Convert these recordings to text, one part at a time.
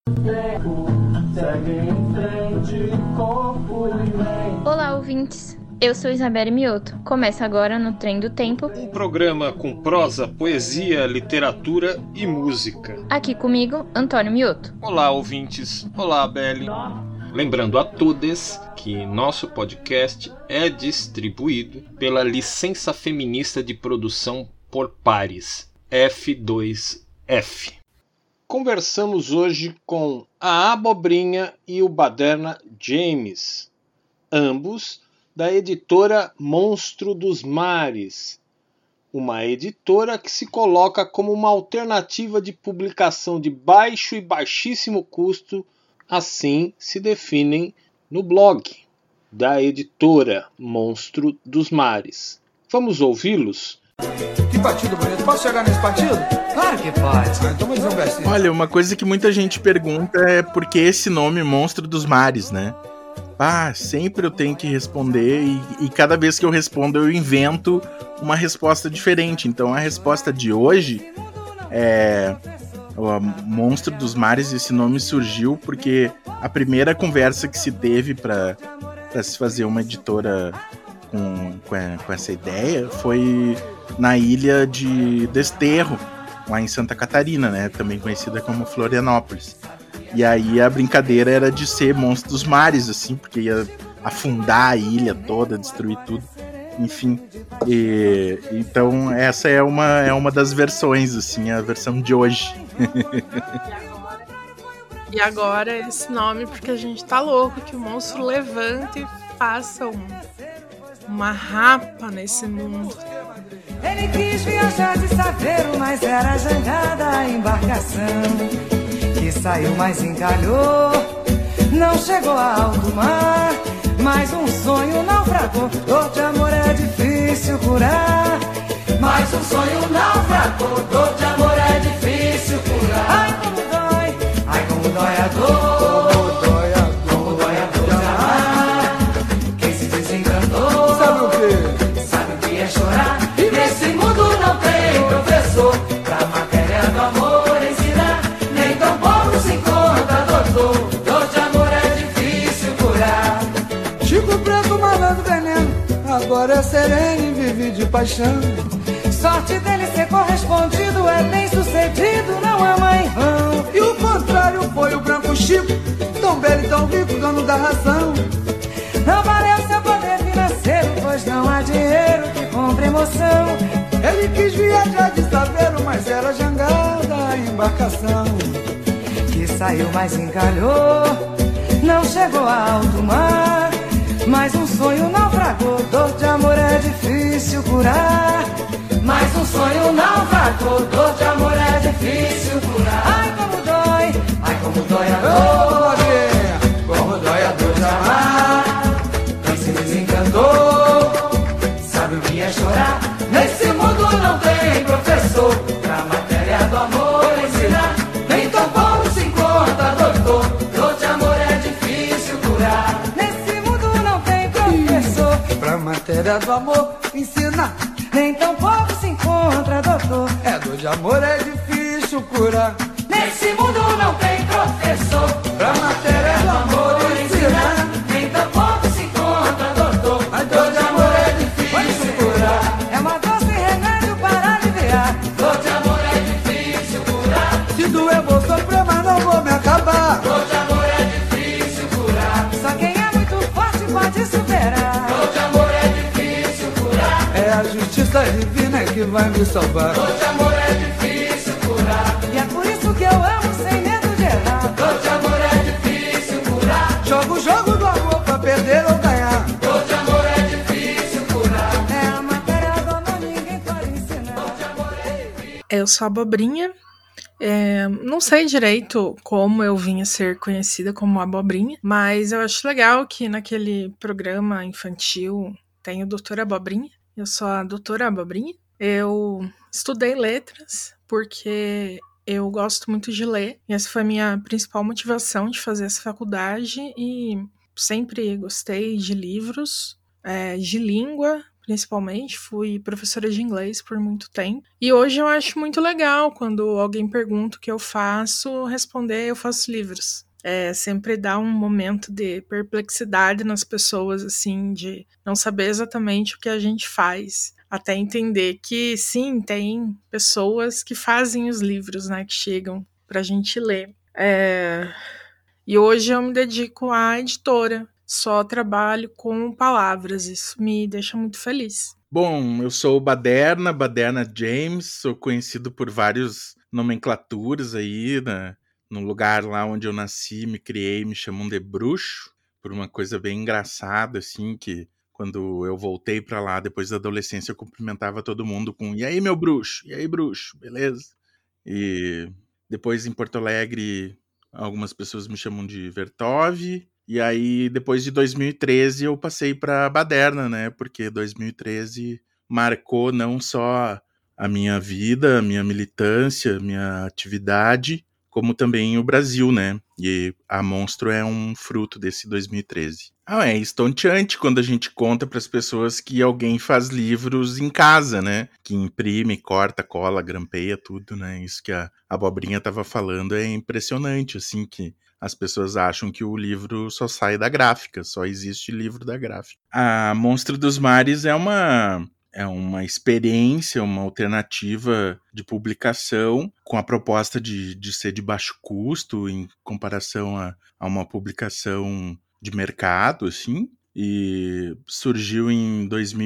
Olá, ouvintes! Eu sou Isabelle Mioto. Começa agora no Trem do Tempo, um programa com prosa, poesia, literatura e música. Aqui comigo, Antônio Mioto. Olá, ouvintes. Olá, Belle. Lembrando a todos que nosso podcast é distribuído pela Licença Feminista de Produção por Pares, F2F. Conversamos hoje com a Abobrinha e o Baderna James, ambos da editora Monstro dos Mares, uma editora que se coloca como uma alternativa de publicação de baixo e baixíssimo custo, assim se definem no blog da editora Monstro dos Mares. Vamos ouvi-los? Que partido bonito. Posso chegar nesse partido? Claro que pode. Então vamos dizer um versinho. Olha, uma coisa que muita gente pergunta é por que esse nome Monstro dos Mares, né? Sempre eu tenho que responder e cada vez que eu respondo eu invento uma resposta diferente. Então a resposta de hoje é... O Monstro dos Mares, esse nome surgiu porque a primeira conversa que se teve para se fazer uma editora com essa ideia foi na ilha de Desterro, lá em Santa Catarina, né? Também conhecida como Florianópolis. E aí a brincadeira era de ser Monstro dos Mares, assim, porque ia afundar a ilha toda, destruir tudo. Enfim, então essa é uma das versões, assim, a versão de hoje. E agora esse nome porque a gente tá louco que o monstro levante e faça uma rapa nesse mundo. Ele quis viajar de saveiro, mas era jangada a embarcação que saiu, mas encalhou, não chegou a alto mar. Mais um sonho naufragou, dor de amor é difícil curar. Mais um sonho naufragou, dor de amor é difícil curar. Ai como dói a dor, como dói a dor de amar. Quem se desencantou, Sabe o quê? sabe o que é chorar. E nesse mundo não tem professor pra matéria do amor ensinar. Nem tão pouco se encontra doutor, dor de amor é difícil curar. Chico Preto, malandro, veneno. Agora é sereno e vive de paixão. Sorte dele ser correspondido, é bem sucedido, não ama em vão. E o contrário foi o branco Chico, tão belo e tão rico, dono da razão. Não valeu seu poder financeiro, pois não há dinheiro que compre emoção. Ele quis viajar de saveiro, mas era jangada a embarcação Que saiu, mas encalhou, não chegou a alto mar. Mais um sonho naufragou, dor de amor é difícil curar. Mais um sonho naufragou, dor de amor é difícil curar. Ai como dói a dor, como dói a dor de amar. quem se desencantou, sabe o que é chorar. Nesse mundo não tem professor pra matéria do amor ensinar. Nem tão pouco se encontra doutor, dor de amor é difícil curar. Nesse mundo não tem professor Pra matéria do amor ensinar. nem tão pouco se encontra doutor. É, dor de amor é difícil curar. Nesse mundo não tem professor Pra matéria do amor ensinar. nem tão pouco se encontra doutor. A dor de amor é difícil curar. É uma dor sem remédio para aliviar. Dor de amor é difícil curar. Se doer vou sofrer, mas não vou me acabar. Dor de amor é difícil curar. Só quem é muito forte pode superar. Dor de amor é difícil curar. É a justiça divina que vai me salvar. Dor de amor é difícil curar. E é por isso que eu amo sem medo de errar. Dor de amor é difícil curar. Joga o jogo do amor pra perder ou ganhar. Dor de amor é difícil curar. É a matéria do amor, ninguém pode ensinar. Dor de amor é difícil. Eu sou a Abobrinha. Não sei direito como eu vim a ser conhecida como Abobrinha, mas eu acho legal que naquele programa infantil tem o Doutor Abobrinha. Eu sou a Doutora Abobrinha. Eu estudei letras porque eu gosto muito de ler. E essa foi a minha principal motivação de fazer essa faculdade. E sempre gostei de livros, de língua, principalmente, fui professora de inglês por muito tempo. E hoje eu acho muito legal quando alguém pergunta o que eu faço, responder eu faço livros. Sempre dá um momento de perplexidade nas pessoas, assim, de não saber exatamente o que a gente faz. Até entender que, sim, tem pessoas que fazem os livros, né, que chegam pra gente ler. E hoje eu me dedico à editora. Só trabalho com palavras, isso me deixa muito feliz. Bom, eu sou o Baderna James, sou conhecido por várias nomenclaturas aí, no lugar lá onde eu nasci, me criei, me chamam de bruxo, por uma coisa bem engraçada, assim, que quando eu voltei pra lá, depois da adolescência, eu cumprimentava todo mundo com "E aí, meu bruxo? E aí, bruxo? Beleza?" E depois em Porto Alegre, algumas pessoas me chamam de Vertov. E aí, depois de 2013, eu passei para Baderna, né? Porque 2013 marcou não só a minha vida, a minha militância, a minha atividade, como também o Brasil, né? E a Monstro é um fruto desse 2013. É estonteante quando a gente conta para as pessoas que alguém faz livros em casa, né? Que imprime, corta, cola, grampeia, tudo, né? Isso que a Abobrinha estava falando é impressionante, assim, que as pessoas acham que o livro só sai da gráfica, só existe livro da gráfica. A Monstro dos Mares é uma experiência, uma alternativa de publicação com a proposta de ser de baixo custo em comparação a uma publicação de mercado, assim, e surgiu em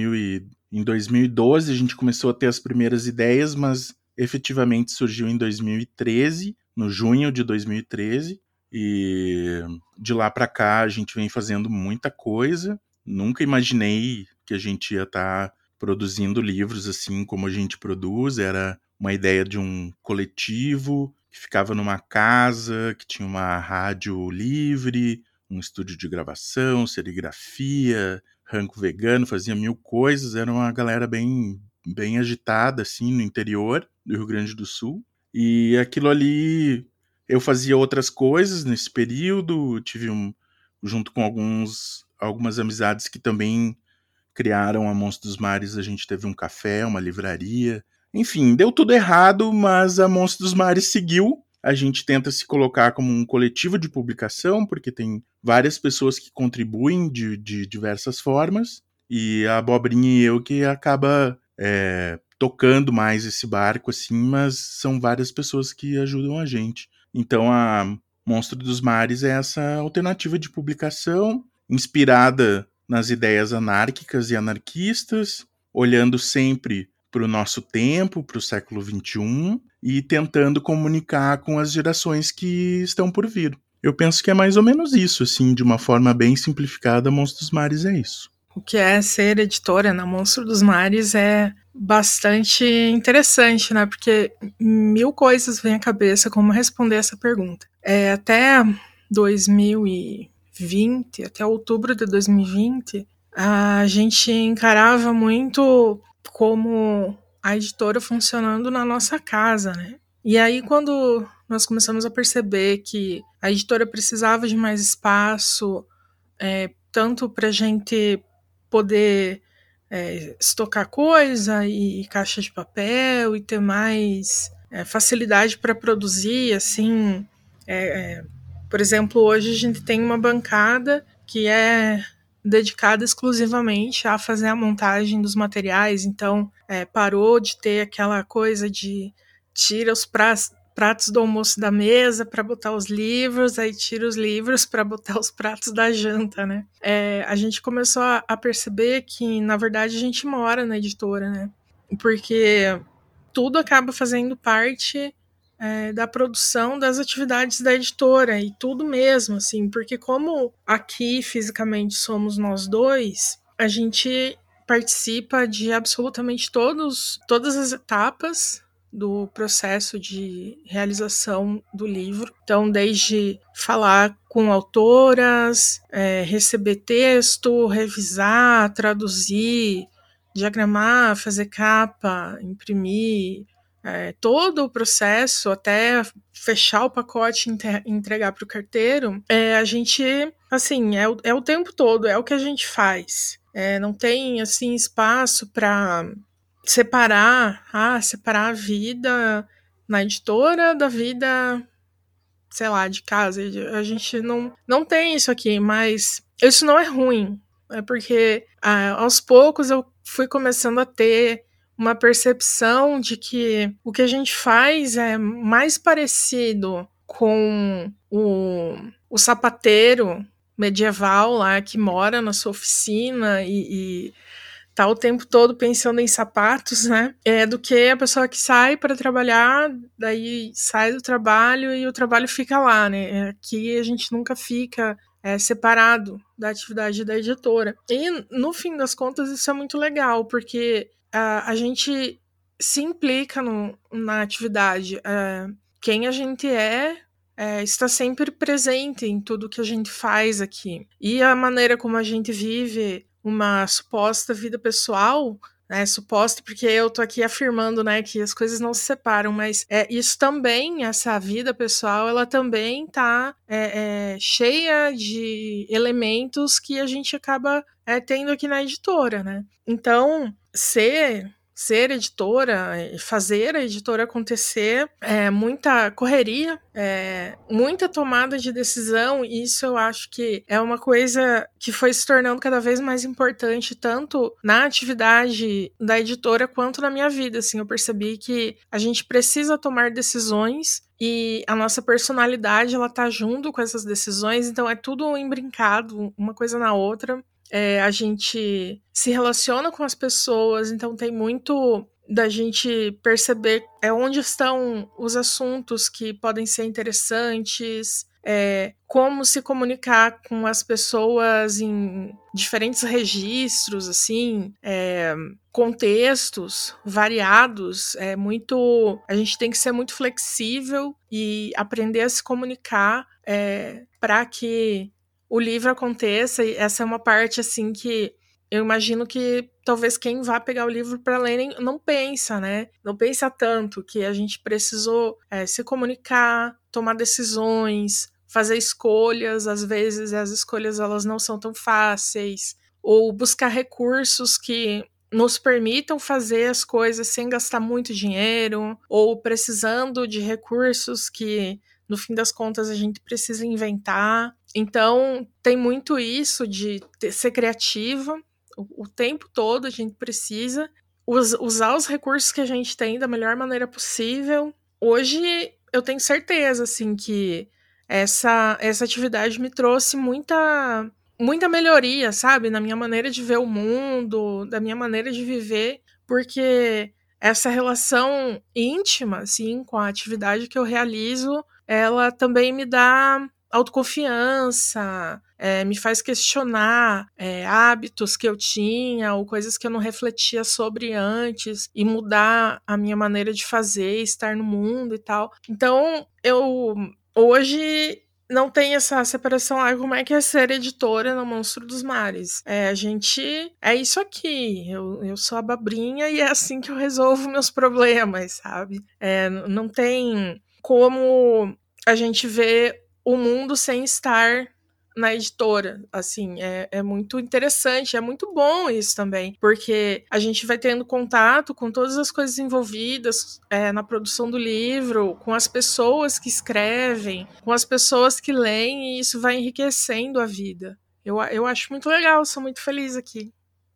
2012, a gente começou a ter as primeiras ideias, mas efetivamente surgiu em 2013, no junho de 2013, e de lá para cá a gente vem fazendo muita coisa. Nunca imaginei que a gente ia estar produzindo livros assim como a gente produz. Era uma ideia de um coletivo que ficava numa casa, que tinha uma rádio livre, um estúdio de gravação, serigrafia, rango vegano, fazia 1000 coisas. Era uma galera bem agitada assim no interior do Rio Grande do Sul. E aquilo ali, eu fazia outras coisas nesse período, tive junto com algumas amizades que também criaram a Monstro dos Mares, a gente teve um café, uma livraria. Enfim, deu tudo errado, mas a Monstro dos Mares seguiu. A gente tenta se colocar como um coletivo de publicação, porque tem várias pessoas que contribuem de diversas formas, e a Abobrinha e eu que acaba tocando mais esse barco, assim, mas são várias pessoas que ajudam a gente. Então a Monstro dos Mares é essa alternativa de publicação, inspirada nas ideias anárquicas e anarquistas, olhando sempre para o nosso tempo, para o século XXI, e tentando comunicar com as gerações que estão por vir. Eu penso que é mais ou menos isso, assim, de uma forma bem simplificada, Monstro dos Mares é isso. O que é ser editora na Monstro dos Mares é bastante interessante, né? Porque 1000 coisas vêm à cabeça como responder essa pergunta. Até 2020, até outubro de 2020, a gente encarava muito como a editora funcionando na nossa casa, né? E aí, quando nós começamos a perceber que a editora precisava de mais espaço, tanto para a gente poder estocar coisa e caixa de papel e ter mais facilidade para produzir, assim. Por exemplo, hoje a gente tem uma bancada que é dedicada exclusivamente a fazer a montagem dos materiais, então parou de ter aquela coisa de tira os pratos do almoço da mesa para botar os livros, aí tira os livros para botar os pratos da janta, né? A gente começou a perceber que, na verdade, a gente mora na editora, né? Porque tudo acaba fazendo parte da produção das atividades da editora, e tudo mesmo, assim, porque como aqui fisicamente somos nós dois, a gente participa de absolutamente todas as etapas do processo de realização do livro. Então, desde falar com autoras, receber texto, revisar, traduzir, diagramar, fazer capa, imprimir, todo o processo até fechar o pacote e entregar para o carteiro, a gente, assim, é o tempo todo, é o que a gente faz. Não tem, assim, espaço para separar a vida na editora da vida, sei lá, de casa. A gente não tem isso aqui, mas isso não é ruim. É porque aos poucos eu fui começando a ter uma percepção de que o que a gente faz é mais parecido com o sapateiro medieval lá que mora na sua oficina e tá o tempo todo pensando em sapatos, né? Do que a pessoa que sai para trabalhar, daí sai do trabalho e o trabalho fica lá, né? Aqui a gente nunca fica separado da atividade da editora. E, no fim das contas, isso é muito legal, porque a gente se implica na atividade. Quem a gente está sempre presente em tudo que a gente faz aqui. E a maneira como a gente vive uma suposta vida pessoal, né, suposta porque eu tô aqui afirmando, né, que as coisas não se separam, mas isso também, essa vida pessoal, ela também tá cheia de elementos que a gente acaba tendo aqui na editora, né? Então, ser editora, fazer a editora acontecer, muita correria, muita tomada de decisão, e isso eu acho que é uma coisa que foi se tornando cada vez mais importante, tanto na atividade da editora quanto na minha vida. Assim, eu percebi que a gente precisa tomar decisões e a nossa personalidade, ela tá junto com essas decisões, então é tudo imbrincado, uma coisa na outra. A gente se relaciona com as pessoas, então tem muito da gente perceber onde estão os assuntos que podem ser interessantes, como se comunicar com as pessoas em diferentes registros, assim, contextos variados. A gente tem que ser muito flexível e aprender a se comunicar para que o livro aconteça. E essa é uma parte, assim, que eu imagino que talvez quem vá pegar o livro para ler não pensa, né? Não pensa tanto que a gente precisou se comunicar, tomar decisões, fazer escolhas. Às vezes as escolhas elas não são tão fáceis, ou buscar recursos que nos permitam fazer as coisas sem gastar muito dinheiro, ou precisando de recursos que, no fim das contas, a gente precisa inventar. Então, tem muito isso de ser criativa. O tempo todo a gente precisa usar os recursos que a gente tem da melhor maneira possível. Hoje, eu tenho certeza, assim, que essa atividade me trouxe muita melhoria, sabe? Na minha maneira de ver o mundo, da minha maneira de viver, porque essa relação íntima, assim, com a atividade que eu realizo, ela também me dá autoconfiança, me faz questionar hábitos que eu tinha ou coisas que eu não refletia sobre antes e mudar a minha maneira de fazer, estar no mundo e tal. Então, eu hoje não tenho essa separação, como é que é ser editora no Monstro dos Mares. A gente é isso aqui, eu sou a Babrinha e é assim que eu resolvo meus problemas, sabe? Não tem como a gente ver o mundo sem estar na editora, assim, é muito interessante, é muito bom isso também, porque a gente vai tendo contato com todas as coisas envolvidas na produção do livro, com as pessoas que escrevem, com as pessoas que leem, e isso vai enriquecendo a vida. Eu acho muito legal, sou muito feliz aqui.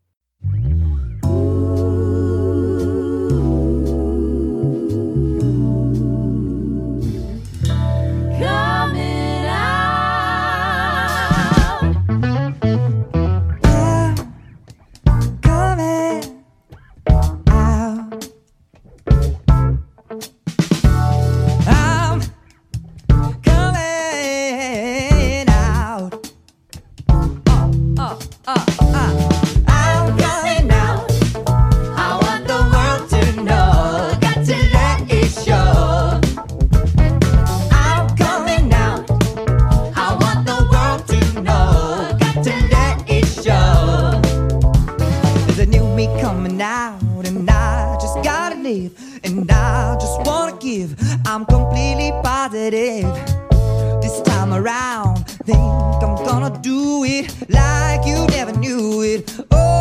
I'm completely positive. This time around, think I'm gonna do it like you never knew it. Oh,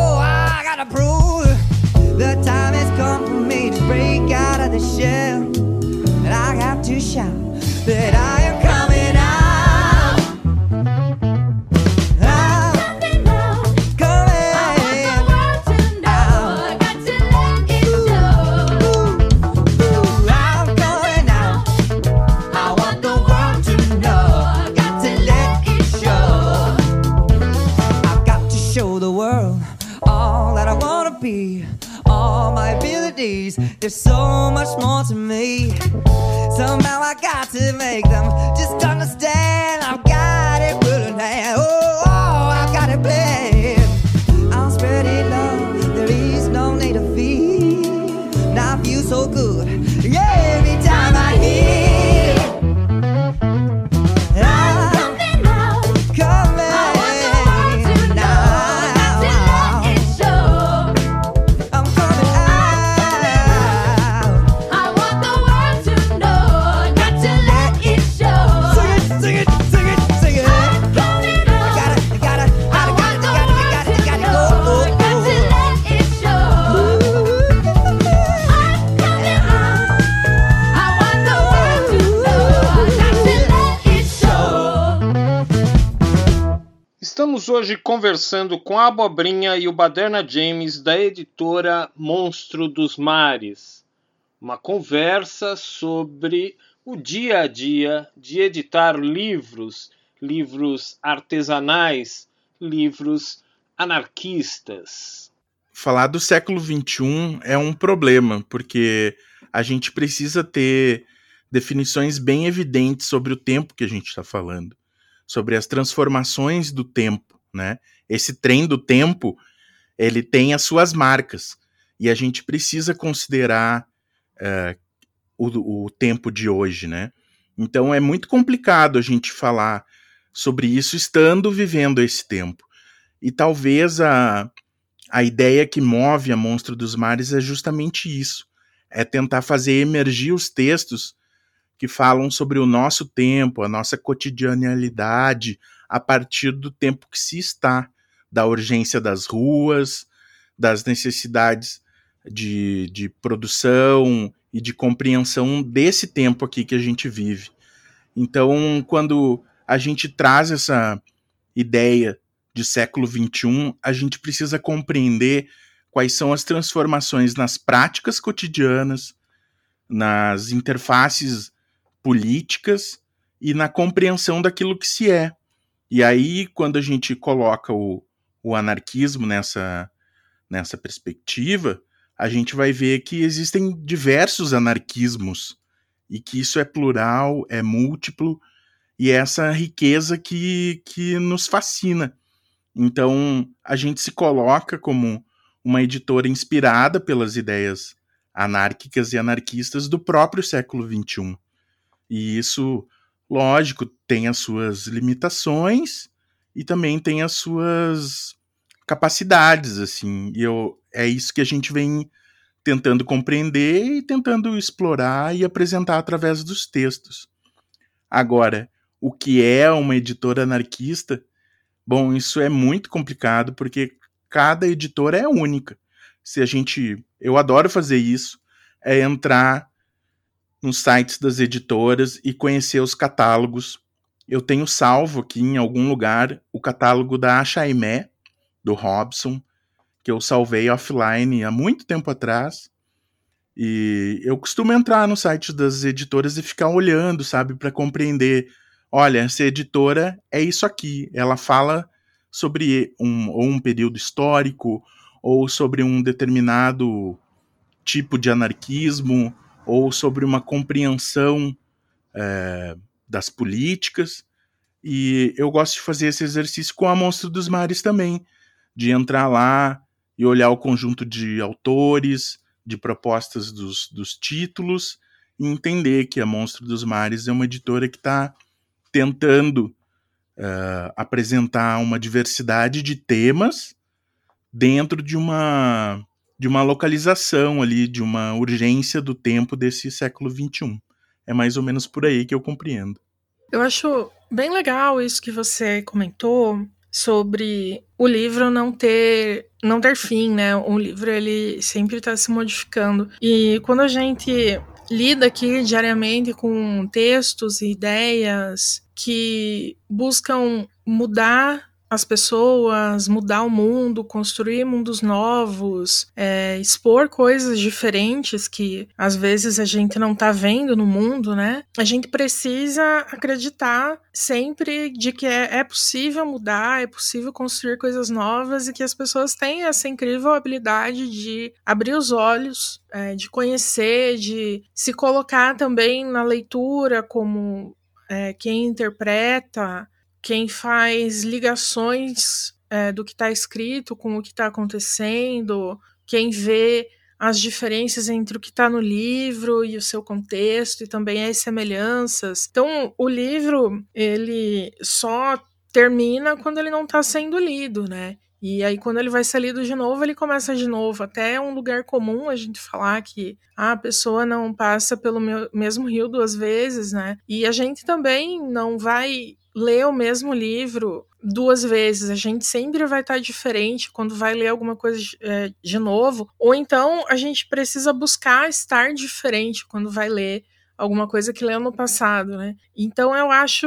The time has come for me to break out of the shell, and I have to shout that I am coming out. All my abilities, there's so much more to me. Somehow I got to make them just understand. I've got it good in hand. Oh, I've got it planned. I'm spreading love, there is no need to fear. And I feel so good, yeah, every time I hear. Estamos hoje conversando com a Abobrinha e o Baderna James da editora Monstro dos Mares. Uma conversa sobre o dia a dia de editar livros artesanais, livros anarquistas. Falar do século XXI é um problema, porque a gente precisa ter definições bem evidentes sobre o tempo que a gente está falando, sobre as transformações do tempo, né? Esse trem do tempo, ele tem as suas marcas, e a gente precisa considerar o tempo de hoje, né? Então é muito complicado a gente falar sobre isso estando vivendo esse tempo. E talvez a ideia que move a Monstro dos Mares é justamente isso, é tentar fazer emergir os textos que falam sobre o nosso tempo, a nossa cotidianidade, a partir do tempo que se está, da urgência das ruas, das necessidades de produção e de compreensão desse tempo aqui que a gente vive. Então, quando a gente traz essa ideia de século XXI, a gente precisa compreender quais são as transformações nas práticas cotidianas, nas interfaces políticas e na compreensão daquilo que se é. E aí, quando a gente coloca o anarquismo nessa perspectiva, a gente vai ver que existem diversos anarquismos e que isso é plural, é múltiplo, e é essa riqueza que nos fascina. Então, a gente se coloca como uma editora inspirada pelas ideias anárquicas e anarquistas do próprio século XXI. E isso, lógico, tem as suas limitações e também tem as suas capacidades, assim. E é isso que a gente vem tentando compreender e tentando explorar e apresentar através dos textos. Agora, o que é uma editora anarquista? Bom, isso é muito complicado porque cada editora é única. Eu adoro fazer isso, é entrar nos sites das editoras e conhecer os catálogos. Eu tenho salvo aqui em algum lugar o catálogo da Achaimé, do Robson, que eu salvei offline há muito tempo atrás. E eu costumo entrar no site das editoras e ficar olhando, sabe, para compreender. Olha, essa editora é isso aqui. Ela fala sobre um período histórico, ou sobre um determinado tipo de anarquismo, ou sobre uma compreensão das políticas. E eu gosto de fazer esse exercício com a Monstro dos Mares também, de entrar lá e olhar o conjunto de autores, de propostas dos títulos, e entender que a Monstro dos Mares é uma editora que está tentando apresentar uma diversidade de temas dentro de uma localização ali, de uma urgência do tempo desse século XXI. É mais ou menos por aí que eu compreendo. Eu acho bem legal isso que você comentou, sobre o livro não ter fim, né? O livro, ele sempre está se modificando. E quando a gente lida aqui diariamente com textos e ideias que buscam mudar as pessoas, mudar o mundo, construir mundos novos, expor coisas diferentes que às vezes a gente não tá vendo no mundo, né? A gente precisa acreditar sempre de que é possível mudar, é possível construir coisas novas e que as pessoas têm essa incrível habilidade de abrir os olhos, de conhecer, de se colocar também na leitura como quem interpreta, quem faz ligações do que está escrito com o que está acontecendo, quem vê as diferenças entre o que está no livro e o seu contexto, e também as semelhanças. Então, o livro, ele só termina quando ele não está sendo lido, né? E aí, quando ele vai ser lido de novo, ele começa de novo. Até é um lugar comum a gente falar que a pessoa não passa pelo mesmo rio 2 vezes, né? E a gente também não vai ler o mesmo livro 2 vezes. A gente sempre vai estar diferente quando vai ler alguma coisa de novo. Ou então, a gente precisa buscar estar diferente quando vai ler alguma coisa que leu no passado, né? Então, eu acho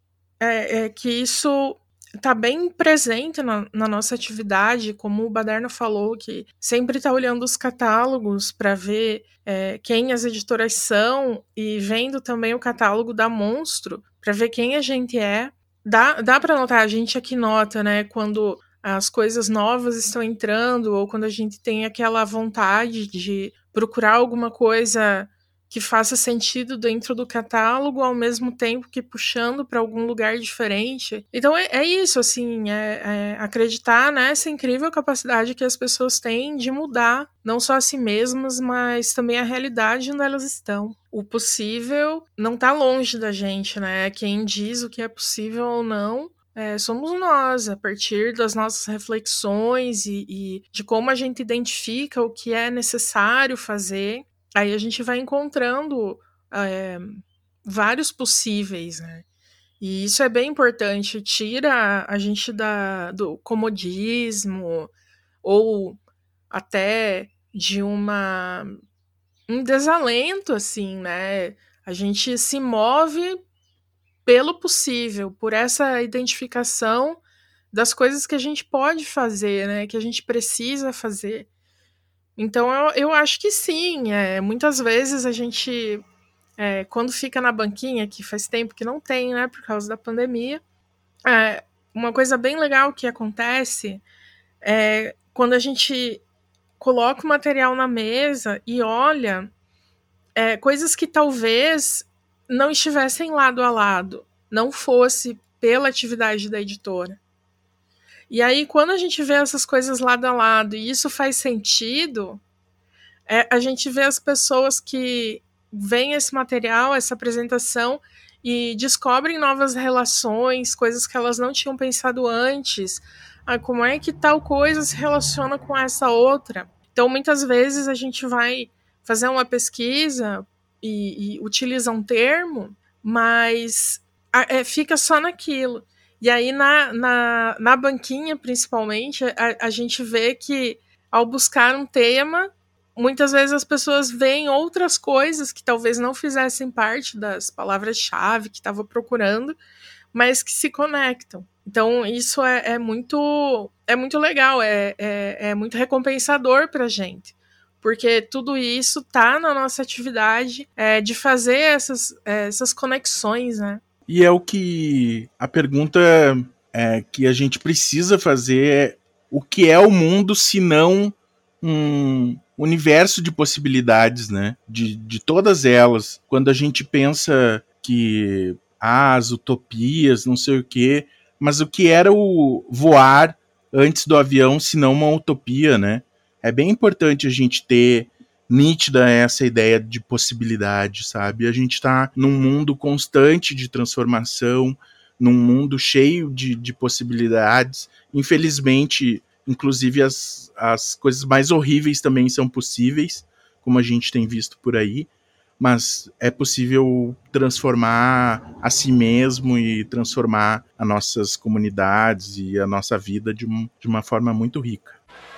que isso está bem presente na nossa atividade, como o Baderno falou, que sempre está olhando os catálogos para ver quem as editoras são e vendo também o catálogo da Monstro para ver quem a gente é. Dá para notar, a gente aqui nota, né, quando as coisas novas estão entrando ou quando a gente tem aquela vontade de procurar alguma coisa que faça sentido dentro do catálogo, ao mesmo tempo que puxando para algum lugar diferente. Então é isso, assim, acreditar nessa incrível capacidade que as pessoas têm de mudar, não só a si mesmas, mas também a realidade onde elas estão. O possível não está longe da gente, né? Quem diz o que é possível ou não somos nós, a partir das nossas reflexões e de como a gente identifica o que é necessário fazer. Aí a gente vai encontrando vários possíveis, né? E isso é bem importante, tira a gente do comodismo ou até de um desalento, assim, né? A gente se move pelo possível, por essa identificação das coisas que a gente pode fazer, né? Que a gente precisa fazer. Então, eu acho que sim. Muitas vezes a gente, quando fica na banquinha, que faz tempo que não tem, né, por causa da pandemia, uma coisa bem legal que acontece é quando a gente coloca o material na mesa e olha coisas que talvez não estivessem lado a lado, não fosse pela atividade da editora. E aí, quando a gente vê essas coisas lado a lado e isso faz sentido, a gente vê as pessoas que veem esse material, essa apresentação, e descobrem novas relações, coisas que elas não tinham pensado antes. Como é que tal coisa se relaciona com essa outra? Então, muitas vezes a gente vai fazer uma pesquisa e utiliza um termo, mas fica só naquilo. E aí, na banquinha, principalmente, a gente vê que, ao buscar um tema, muitas vezes as pessoas veem outras coisas que talvez não fizessem parte das palavras-chave que estava procurando, mas que se conectam. Então, isso é muito legal, é muito recompensador para a gente, porque tudo isso está na nossa atividade de fazer essas conexões, né? E é o que a pergunta que a gente precisa fazer o que é o mundo se não um universo de possibilidades, né? De todas elas. Quando a gente pensa que as utopias, não sei o quê, mas o que era o voar antes do avião, se não uma utopia, né? É bem importante a gente ter nítida essa ideia de possibilidade, sabe? A gente está num mundo constante de transformação, num mundo cheio de possibilidades. Infelizmente, inclusive as coisas mais horríveis também são possíveis, como a gente tem visto por aí. mas é possível transformar a si mesmo e transformar as nossas comunidades e a nossa vida de uma forma muito rica.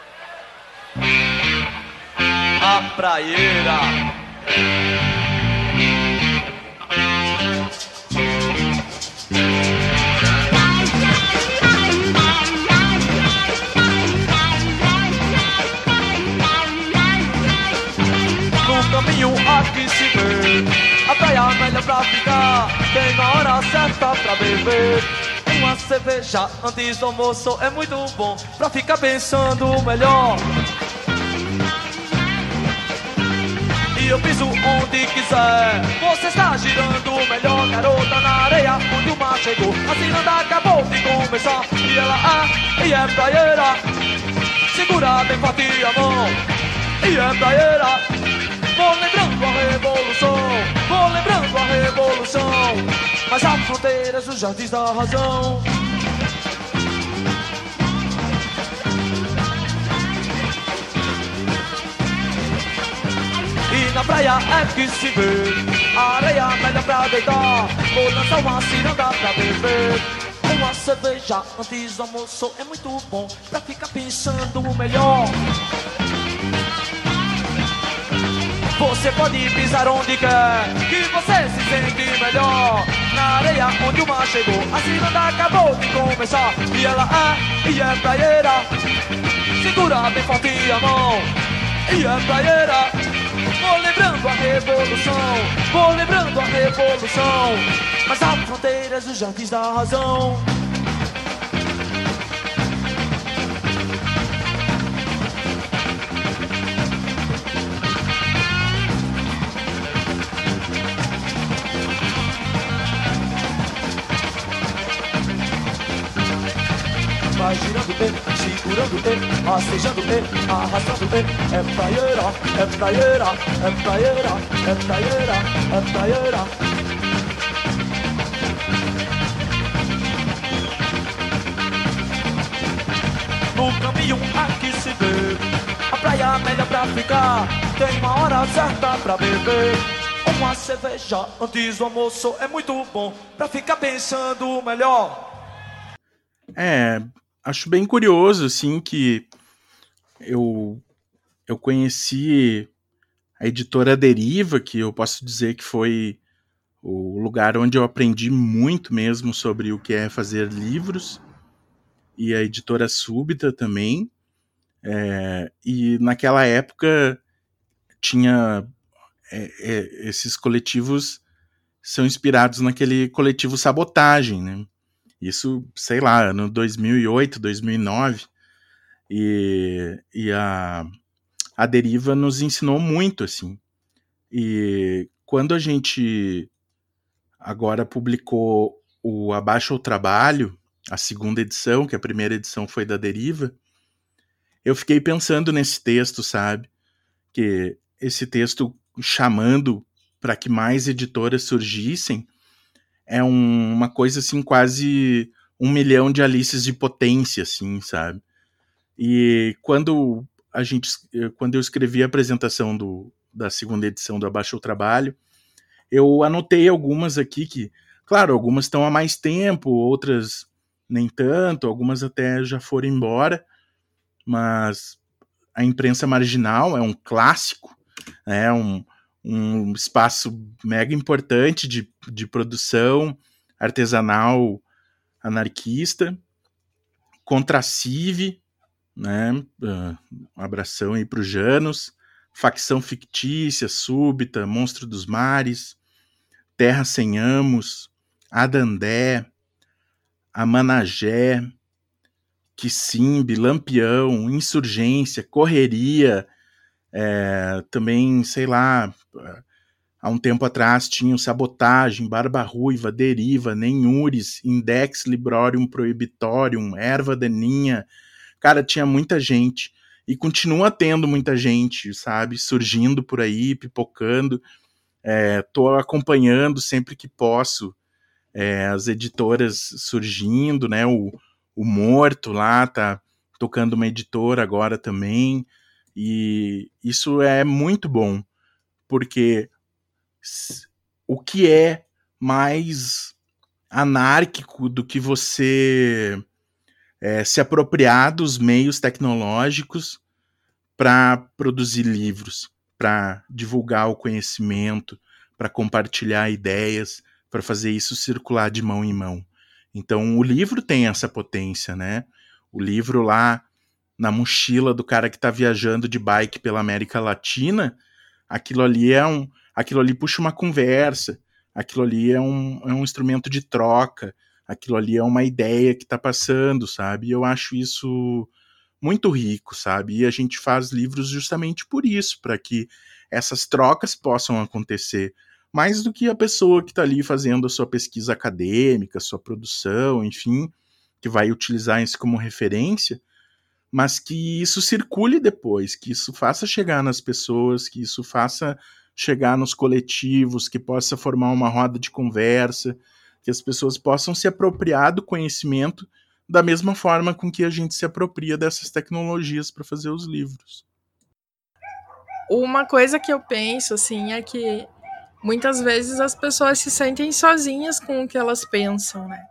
A praieira. No caminho aqui se vê a praia melhor pra ficar, tem a hora certa pra beber. Uma cerveja antes do almoço é muito bom pra ficar pensando melhor. E eu piso onde quiser, você está girando melhor. Garota na areia onde o mar chegou, a ciranda acabou de começar. E ela é praieira, segura bem forte a mão. E é praieira, vou lembrando a revolução, vou lembrando a revolução. Mas há fronteiras dos jardins da razão. E na praia é que se vê a areia melhor pra deitar. Vou lançar uma ciranda pra beber. Uma cerveja antes do almoço é muito bom pra ficar pensando o melhor. Você pode pisar onde quer, que você se sente melhor. Na areia onde o mar chegou, a ciranda acabou de começar. E ela é praieira, segura bem forte a mão. E é praieira, vou lembrando a revolução, vou lembrando a revolução. Mas há fronteiras dos jardins da razão. Vai girando segurando acejando arrastando é praieira, é praieira, é praieira, é praieira, é praieira. No caminho aqui se vê a praia melhor pra ficar, tem uma hora certa pra beber. Uma cerveja antes do almoço é muito bom pra ficar pensando melhor. Acho bem curioso, assim, que eu conheci a editora Deriva, que eu posso dizer que foi o lugar onde eu aprendi muito mesmo sobre o que é fazer livros, e a editora Súbita também. E naquela época tinha esses coletivos são inspirados naquele coletivo Sabotagem, né? Isso, sei lá, ano 2008, 2009. E a Deriva nos ensinou muito, assim. E quando a gente agora publicou o Abaixa o Trabalho, a segunda edição, que a primeira edição foi da Deriva, eu fiquei pensando nesse texto, sabe? Que esse texto chamando para que mais editoras surgissem é uma coisa assim, quase 1 milhão de Alices de potência, assim, sabe? E quando eu escrevi a apresentação da segunda edição do Abaixa o Trabalho, eu anotei algumas aqui que, claro, algumas estão há mais tempo, outras nem tanto, algumas até já foram embora, mas a imprensa marginal é um clássico, é um espaço mega importante de produção artesanal anarquista. Contracive, né? Um abração aí pro Janos. Facção Fictícia, Súbita, Monstro dos Mares, Terra Sem Amos, Adandé, Amanagé, Quissimbe, Lampião, Insurgência, Correria, também, sei lá, há um tempo atrás tinham Sabotagem, Barba Ruiva, Deriva, Nenhures, Index Librorium Prohibitorium, Erva Daninha. Cara, tinha muita gente. E continua tendo muita gente, sabe? Surgindo por aí, pipocando. Tô acompanhando sempre que posso as editoras surgindo, né? O Morto lá tá tocando uma editora agora também. E isso é muito bom, porque o que é mais anárquico do que você se apropriar dos meios tecnológicos para produzir livros, para divulgar o conhecimento, para compartilhar ideias, para fazer isso circular de mão em mão. Então, o livro tem essa potência, né? O livro lá na mochila do cara que está viajando de bike pela América Latina, aquilo ali puxa uma conversa, aquilo ali é um instrumento de troca, aquilo ali é uma ideia que está passando, sabe? E eu acho isso muito rico, sabe? E a gente faz livros justamente por isso, para que essas trocas possam acontecer. Mais do que a pessoa que está ali fazendo a sua pesquisa acadêmica, sua produção, enfim, que vai utilizar isso como referência, mas que isso circule depois, que isso faça chegar nas pessoas, que isso faça chegar nos coletivos, que possa formar uma roda de conversa, que as pessoas possam se apropriar do conhecimento da mesma forma com que a gente se apropria dessas tecnologias para fazer os livros. Uma coisa que eu penso, assim, é que muitas vezes as pessoas se sentem sozinhas com o que elas pensam, né?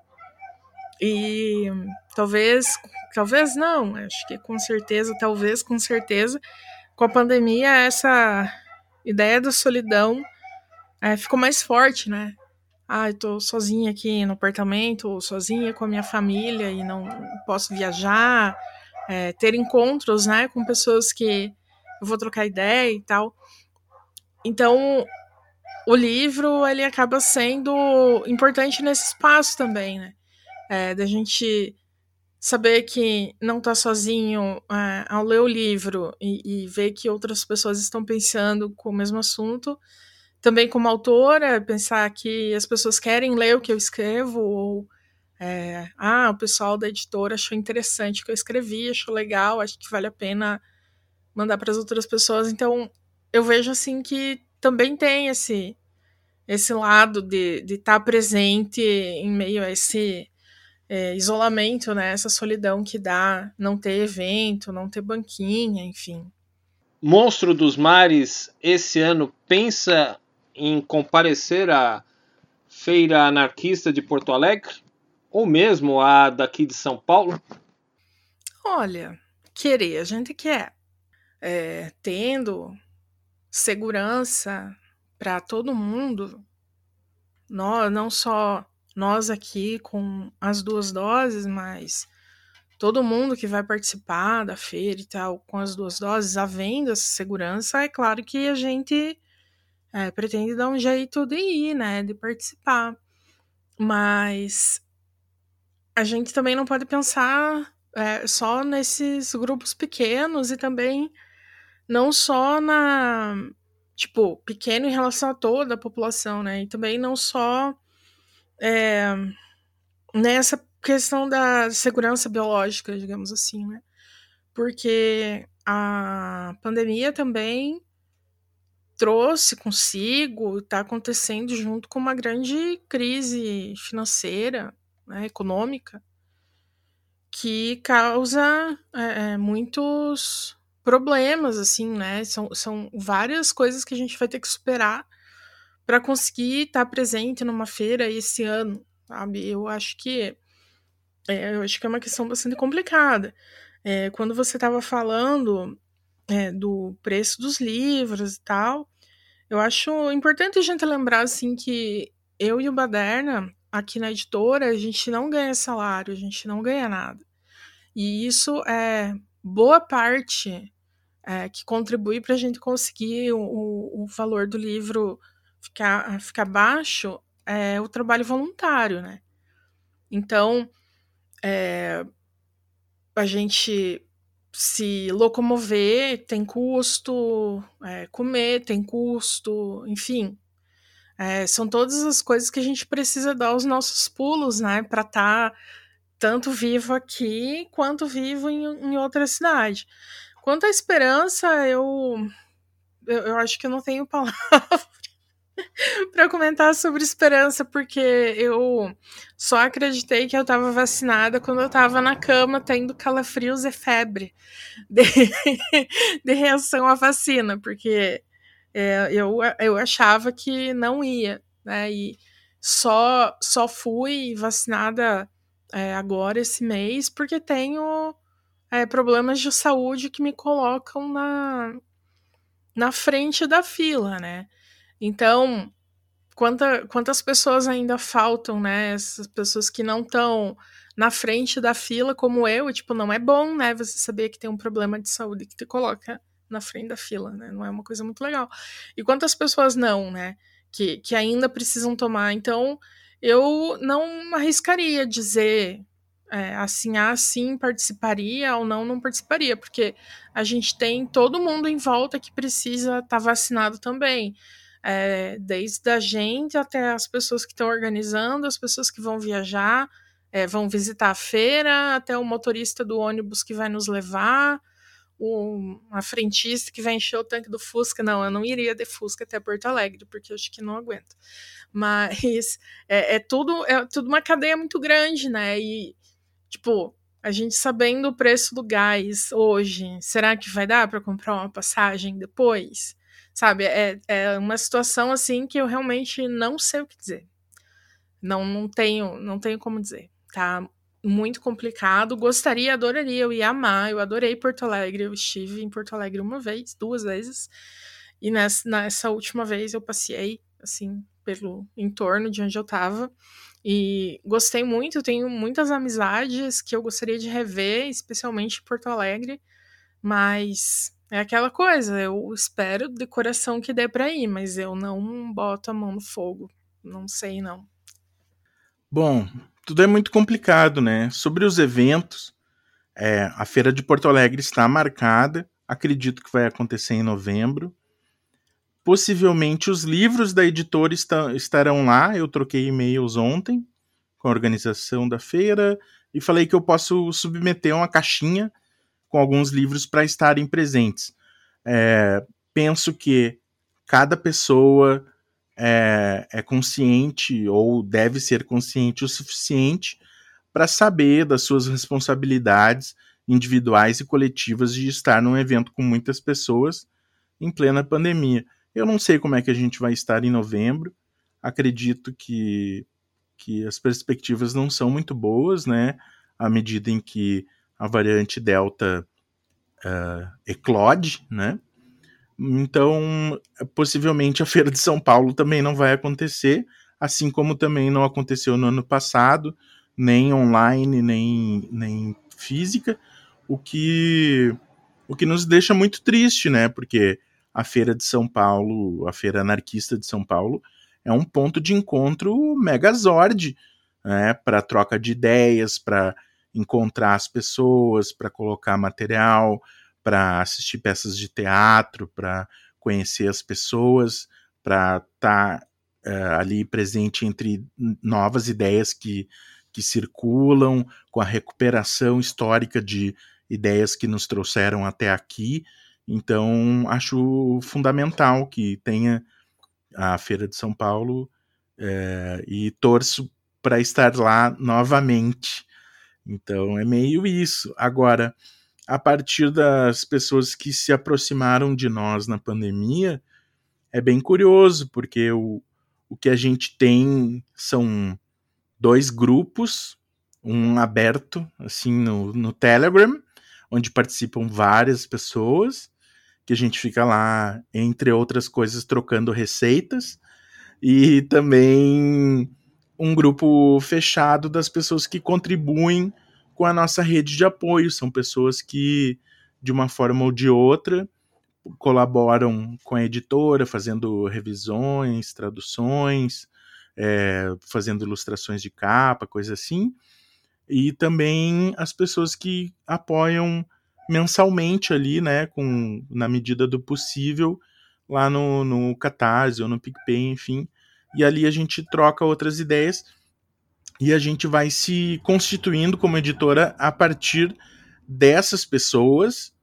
E talvez não, acho que com certeza, com a pandemia, essa ideia da solidão ficou mais forte, né? Eu tô sozinha aqui no apartamento, ou sozinha com a minha família e não posso viajar, ter encontros, né, com pessoas que eu vou trocar ideia e tal. Então, o livro, ele acaba sendo importante nesse espaço também, né? Da gente saber que não tá sozinho ao ler o livro e ver que outras pessoas estão pensando com o mesmo assunto. Também como autora, pensar que as pessoas querem ler o que eu escrevo, ou o pessoal da editora achou interessante o que eu escrevi, achou legal, acho que vale a pena mandar para as outras pessoas. Então, eu vejo assim que também tem esse lado de estar presente em meio a esse isolamento, né? Essa solidão que dá não ter evento, não ter banquinha, enfim. Monstro dos Mares, esse ano, pensa em comparecer à Feira Anarquista de Porto Alegre? Ou mesmo a daqui de São Paulo? Olha, querer, a gente quer. Tendo segurança para todo mundo, não só nós aqui com as 2 doses, mas todo mundo que vai participar da feira e tal, com as 2 doses, havendo essa segurança, é claro que a gente pretende dar um jeito de ir, né, de participar. Mas a gente também não pode pensar só nesses grupos pequenos e também não só pequeno em relação a toda a população, né, e também não só nessa questão da segurança biológica, digamos assim, né, porque a pandemia também trouxe consigo, está acontecendo junto com uma grande crise financeira, né, econômica, que causa muitos problemas, assim, né? São várias coisas que a gente vai ter que superar para conseguir estar presente numa feira esse ano, sabe? Eu acho que é uma questão bastante complicada. Quando você estava falando do preço dos livros e tal, eu acho importante a gente lembrar, assim, que eu e o Baderna, aqui na editora, a gente não ganha salário, a gente não ganha nada. E isso é boa parte que contribui para a gente conseguir o valor do livro ficar baixo, é o trabalho voluntário, né? Então, a gente se locomover tem custo, comer tem custo, enfim. São todas as coisas que a gente precisa dar os nossos pulos, né, para estar tanto vivo aqui quanto vivo em outra cidade. Quanto à esperança, eu acho que eu não tenho palavra para comentar sobre esperança, porque eu só acreditei que eu estava vacinada quando eu estava na cama tendo calafrios e febre de reação à vacina, porque eu achava que não ia, né? E só fui vacinada agora esse mês porque tenho problemas de saúde que me colocam na frente da fila, né? Então, quantas pessoas ainda faltam, né? Essas pessoas que não estão na frente da fila, como eu, e, tipo, não é bom, né? Você saber que tem um problema de saúde que te coloca na frente da fila, né? Não é uma coisa muito legal. E quantas pessoas não, né? Que ainda precisam tomar. Então, eu não arriscaria dizer assim participaria ou não participaria, porque a gente tem todo mundo em volta que precisa estar vacinado também. Desde a gente até as pessoas que estão organizando, as pessoas que vão viajar, vão visitar a feira, até o motorista do ônibus que vai nos levar, a frentista que vai encher o tanque do Fusca. Não, eu não iria de Fusca até Porto Alegre, porque eu acho que não aguento. Mas é tudo uma cadeia muito grande, né? E, tipo, a gente sabendo o preço do gás hoje, será que vai dar para comprar uma passagem depois? Sabe, é uma situação assim que eu realmente não sei o que dizer. Não tenho como dizer. Tá muito complicado. Adoraria, eu ia amar. Eu adorei Porto Alegre. Eu estive em Porto Alegre duas vezes. E nessa última vez eu passei, assim, pelo entorno de onde eu tava. E gostei muito. Tenho muitas amizades que eu gostaria de rever, especialmente em Porto Alegre. Mas é aquela coisa, eu espero de coração que dê pra ir, mas eu não boto a mão no fogo. Não sei, não. Bom, tudo é muito complicado, né? Sobre os eventos, a Feira de Porto Alegre está marcada, acredito que vai acontecer em novembro. Possivelmente os livros da editora estarão lá, eu troquei e-mails ontem com a organização da feira e falei que eu posso submeter uma caixinha com alguns livros para estarem presentes. Penso que cada pessoa é consciente ou deve ser consciente o suficiente para saber das suas responsabilidades individuais e coletivas de estar num evento com muitas pessoas em plena pandemia. Eu não sei como é que a gente vai estar em novembro. Acredito que as perspectivas não são muito boas, né? À medida em que a variante Delta eclode, né? Então, possivelmente a Feira de São Paulo também não vai acontecer, assim como também não aconteceu no ano passado, nem online, nem física, o que nos deixa muito triste, né? Porque a Feira de São Paulo, a Feira Anarquista de São Paulo, é um ponto de encontro megazord, né? Para troca de ideias, para encontrar as pessoas, para colocar material, para assistir peças de teatro, para conhecer as pessoas, para estar ali presente entre novas ideias que circulam, com a recuperação histórica de ideias que nos trouxeram até aqui. Então, acho fundamental que tenha a Feira de São Paulo e torço para estar lá novamente. Então, é meio isso. Agora, a partir das pessoas que se aproximaram de nós na pandemia, é bem curioso, porque o que a gente tem são 2 grupos, um aberto, assim, no Telegram, onde participam várias pessoas, que a gente fica lá, entre outras coisas, trocando receitas, e também um grupo fechado das pessoas que contribuem com a nossa rede de apoio. São pessoas que, de uma forma ou de outra, colaboram com a editora, fazendo revisões, traduções, fazendo ilustrações de capa, coisa assim. E também as pessoas que apoiam mensalmente ali, né, na medida do possível, lá no Catarse ou no PicPay, enfim. E ali a gente troca outras ideias e a gente vai se constituindo como editora a partir dessas pessoas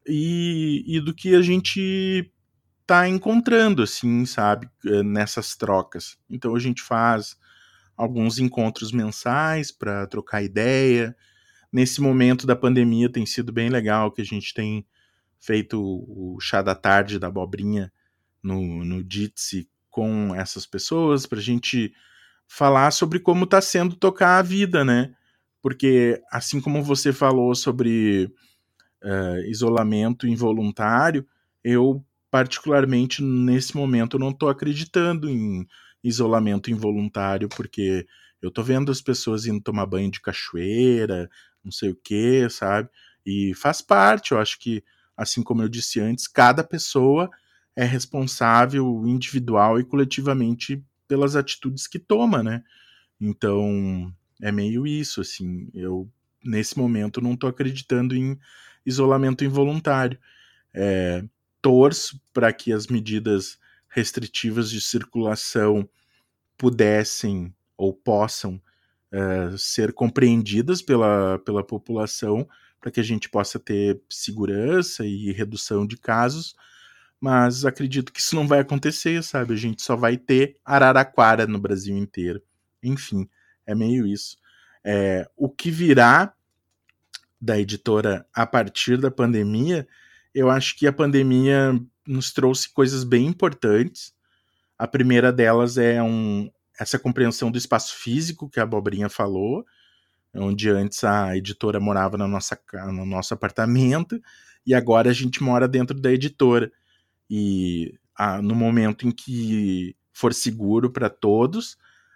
e do que a gente tá encontrando, assim, sabe, nessas trocas. Então a gente faz alguns encontros mensais para trocar ideia. Nesse momento da pandemia tem sido bem legal que a gente tem feito o chá da tarde da abobrinha no Jitsi com essas pessoas, para a gente falar sobre como está sendo tocar a vida, né? Porque, assim como você falou sobre isolamento involuntário, eu, particularmente, nesse momento, não estou acreditando em isolamento involuntário, porque eu tô vendo as pessoas indo tomar banho de cachoeira, não sei o que, sabe? E faz parte, eu acho que, assim como eu disse antes, cada pessoa é responsável individual e coletivamente pelas atitudes que toma, né? Então, é meio isso, assim, eu, nesse momento, não tô acreditando em isolamento involuntário. Torço para que as medidas restritivas de circulação pudessem ou possam ser compreendidas pela população, para que a gente possa ter segurança e redução de casos, mas acredito que isso não vai acontecer, sabe? A gente só vai ter Araraquara no Brasil inteiro. Enfim, é meio isso. O que virá da editora a partir da pandemia, eu acho que a pandemia nos trouxe coisas bem importantes. A primeira delas é essa compreensão do espaço físico que a Abobrinha falou, onde antes a editora morava no nosso apartamento, e agora a gente mora dentro da editora. E no momento em que for seguro para todos,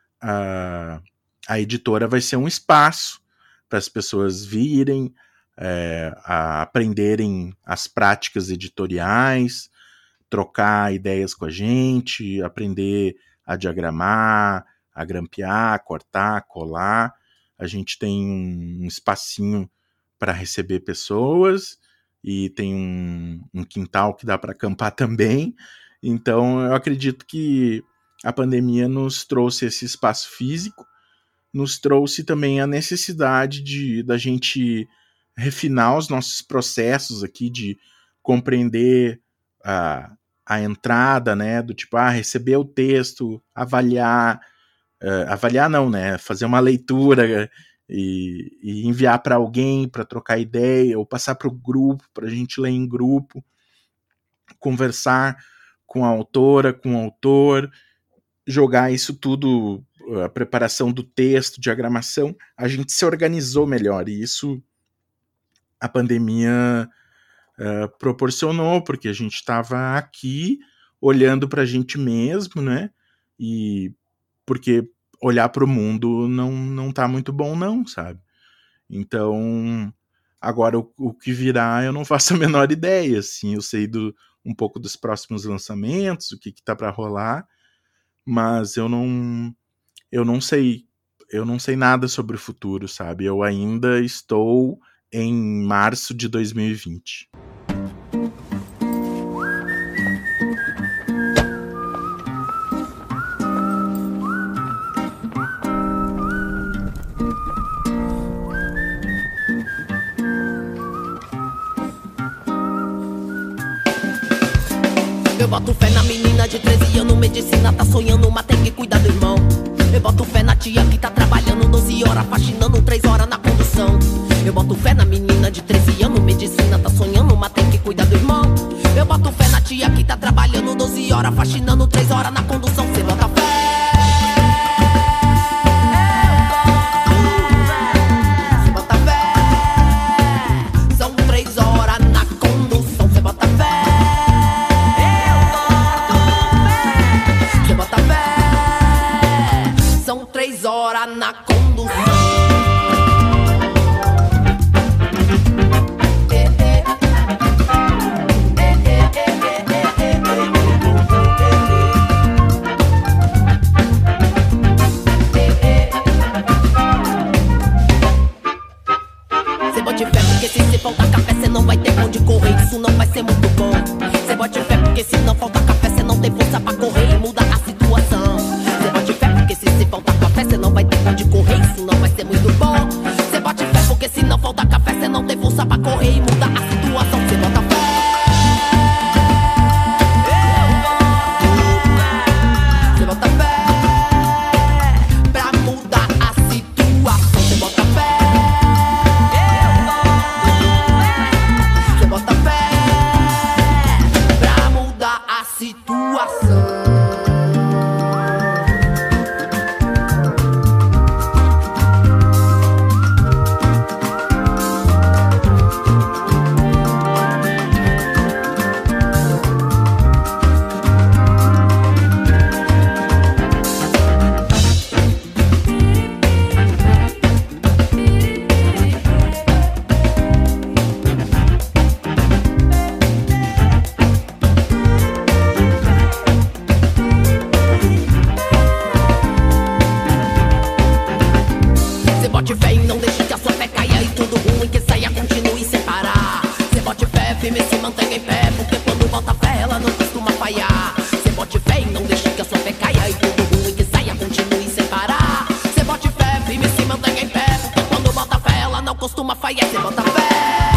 a editora vai ser um espaço para as pessoas virem, a aprenderem as práticas editoriais, trocar ideias com a gente, aprender a diagramar, a grampear, cortar, colar. A gente tem um espacinho para receber pessoas e tem um quintal que dá para acampar também. Então, eu acredito que a pandemia nos trouxe esse espaço físico, nos trouxe também a necessidade da gente refinar os nossos processos aqui, de compreender a entrada, né, do tipo, receber o texto, avaliar não, né, fazer uma leitura e enviar para alguém para trocar ideia, ou passar para o grupo, para a gente ler em grupo, conversar com a autora, com o autor, jogar isso tudo, a preparação do texto, diagramação, a gente se organizou melhor, e isso a pandemia proporcionou, porque a gente estava aqui olhando para a gente mesmo, né, e porque olhar para o mundo não tá muito bom não, sabe? Então, agora o que virá eu não faço a menor ideia, assim, eu sei um pouco dos próximos lançamentos, o que tá para rolar, mas eu não sei nada sobre o futuro, sabe? Eu ainda estou em março de 2020. Eu boto fé na menina de 13 anos, medicina tá sonhando, mas tem que cuidar do irmão. Eu boto fé na tia que tá trabalhando 12 horas, faxinando 3 horas na condução. Eu boto fé na menina de 13 anos, medicina tá sonhando, mas tem que cuidar do irmão. Eu boto fé na tia que tá trabalhando 12 horas, faxinando 3 horas na condução. Cê bota fé. Na condução. Cê bote fé porque se faltar café cê não vai ter onde correr, isso não vai ser muito bom. Cê bote fé porque se não faltar café cê não tem força pra correr e muda a situação. Cê bote fé porque se faltar café cê não vai ter onde correr, isso não vai ser muito bom. Cê bote fé porque se não faltar café cê não tem força pra correr e muda a situação. Cê bota fé. Cê bota fé pra mudar a situação. Cê bota fé. Cê bota fé pra mudar a situação. firme se mantenha em pé, porque quando bota fé ela não costuma falhar. Cê bote fé e não deixe que a sua fé caia, e tudo ruim que saia continue sem parar. Cê bote fé, firme se mantenha em pé, porque quando bota fé ela não costuma falhar. Cê bota fé.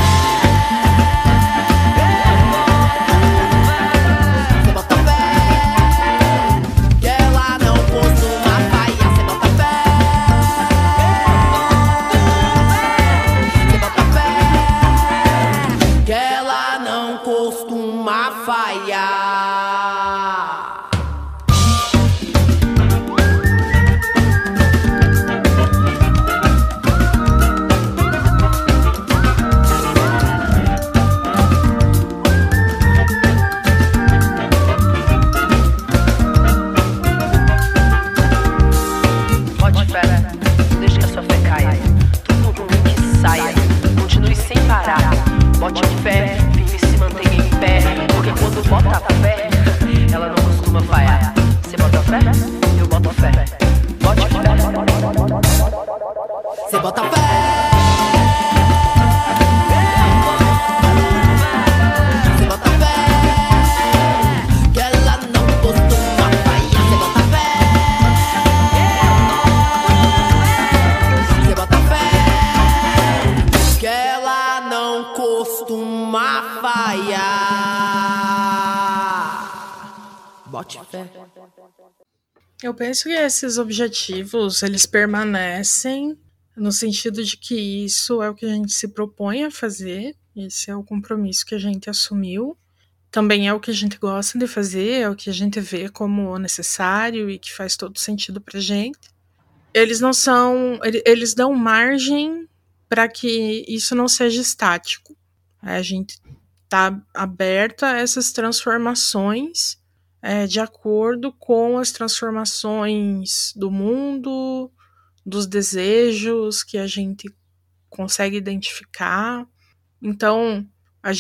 Bote fé, firme se mantenha em pé, porque quando bota fé, ela não costuma falhar. Você bota fé? Eu boto fé. Bote fé. Você bota fé. Você bota fé. Que ela não costuma falhar. Você bota fé. Você bota fé. Que ela não costuma falhar. Bote fé. Eu penso que esses objetivos, eles permanecem no sentido de que isso é o que a gente se propõe a fazer, esse é o compromisso que a gente assumiu, também é o que a gente gosta de fazer, é o que a gente vê como necessário e que faz todo sentido pra gente. Eles não são, eles dão margem para que isso não seja estático. A gente está aberta a essas transformações de acordo com as transformações do mundo, dos desejos que a gente consegue identificar. Então,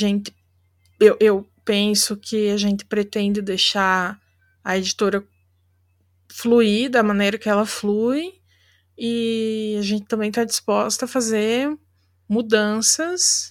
eu penso que a gente pretende deixar a editora fluir da maneira que ela flui, e a gente também está disposta a fazer mudanças